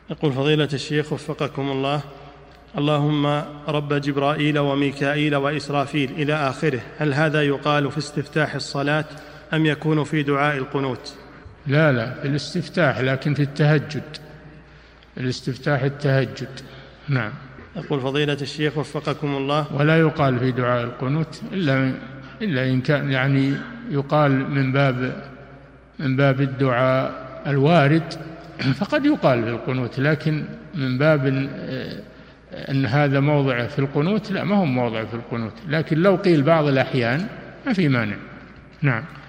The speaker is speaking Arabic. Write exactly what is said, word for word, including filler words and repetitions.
يقول فضيلة الشيخ وفقكم الله، اللهم رب جبرائيل وميكائيل وإسرافيل إلى آخره، هل هذا يقال في استفتاح الصلاة أم يكون في دعاء القنوت؟ لا لا، في الاستفتاح، لكن في التهجد، الاستفتاح التهجد. نعم. يقول فضيلة الشيخ وفقكم الله، ولا يقال في دعاء القنوت إلا إلا إن كان يعني يقال من باب من باب الدعاء الوارد، فقد يقال في القنوت، لكن من باب أن هذا موضع في القنوت لا، ما هو موضع في القنوت، لكن لو قيل بعض الأحيان ما في مانع. نعم.